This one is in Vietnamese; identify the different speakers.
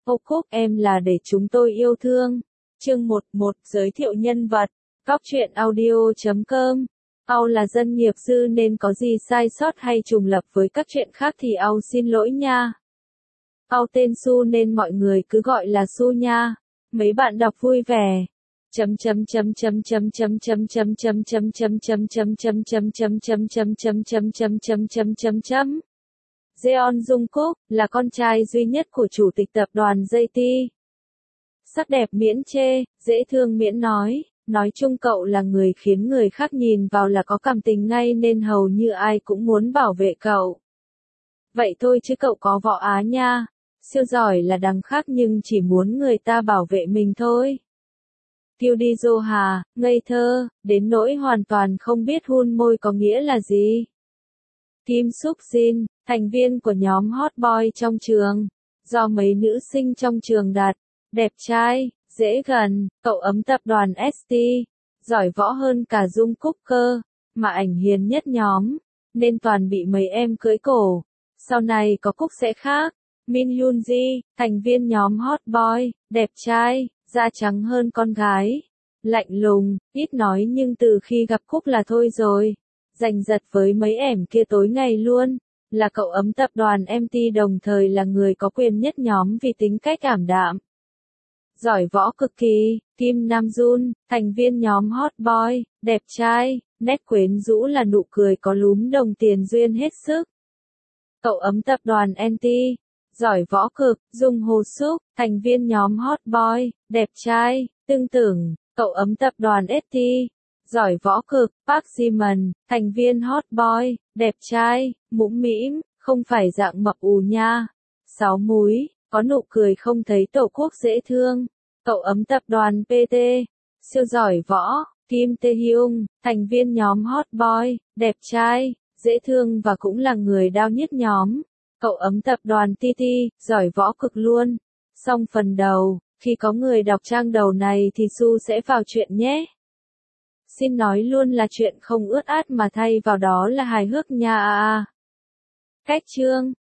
Speaker 1: Âu Cúc em là để chúng tôi yêu thương. Chương 11 giới thiệu nhân vật. Góc truyện audio.com. Âu là dân nghiệp dư nên có gì sai sót hay trùng lập với các chuyện khác thì Âu xin lỗi nha. Âu tên Su nên mọi người cứ gọi là Su nha. Mấy bạn đọc vui vẻ. Jeon Jungkook là con trai duy nhất của chủ tịch tập đoàn JT. Sắc đẹp miễn chê, dễ thương miễn nói chung cậu là người khiến người khác nhìn vào là có cảm tình ngay nên hầu như ai cũng muốn bảo vệ cậu. Vậy thôi chứ cậu có võ á nha, siêu giỏi là đằng khác nhưng chỉ muốn người ta bảo vệ mình thôi. Kiêu đi dô hà, ngây thơ, đến nỗi hoàn toàn không biết hun môi có nghĩa là gì. Kim Suk Jin, thành viên của nhóm hot boy trong trường, do mấy nữ sinh trong trường đặt, đẹp trai, dễ gần, cậu ấm tập đoàn ST, giỏi võ hơn cả Jungkook cơ, mà ảnh hiền nhất nhóm, nên toàn bị mấy em cưỡi cổ. Sau này có Cúc sẽ khác. Min Hyun Ji, thành viên nhóm hot boy, đẹp trai, da trắng hơn con gái, lạnh lùng, ít nói nhưng từ khi gặp Cúc là thôi rồi. Giành giật với mấy ẻm kia tối ngày luôn, là cậu ấm tập đoàn MT đồng thời là người có quyền nhất nhóm vì tính cách ảm đạm. Giỏi võ cực kỳ, Kim Nam Jun, thành viên nhóm hot boy, đẹp trai, nét quyến rũ là nụ cười có lúm đồng tiền duyên hết sức. Cậu ấm tập đoàn NT, giỏi võ cực, Jung Ho Suk, thành viên nhóm hot boy, đẹp trai, tương tưởng, cậu ấm tập đoàn ST. Giỏi võ cực, Park Ji-man, thành viên hot boy, đẹp trai, mũm mĩm, không phải dạng mập ù nha. 6 múi, có nụ cười không thấy tổ quốc dễ thương. Cậu ấm tập đoàn PT, siêu giỏi võ, Kim Tae-hyung, thành viên nhóm hot boy, đẹp trai, dễ thương và cũng là người đao nhất nhóm. Cậu ấm tập đoàn TT, giỏi võ cực luôn. Xong phần đầu, khi có người đọc trang đầu này thì Su sẽ vào chuyện nhé. Xin nói luôn là chuyện không ướt át mà thay vào đó là hài hước nha. Cách chương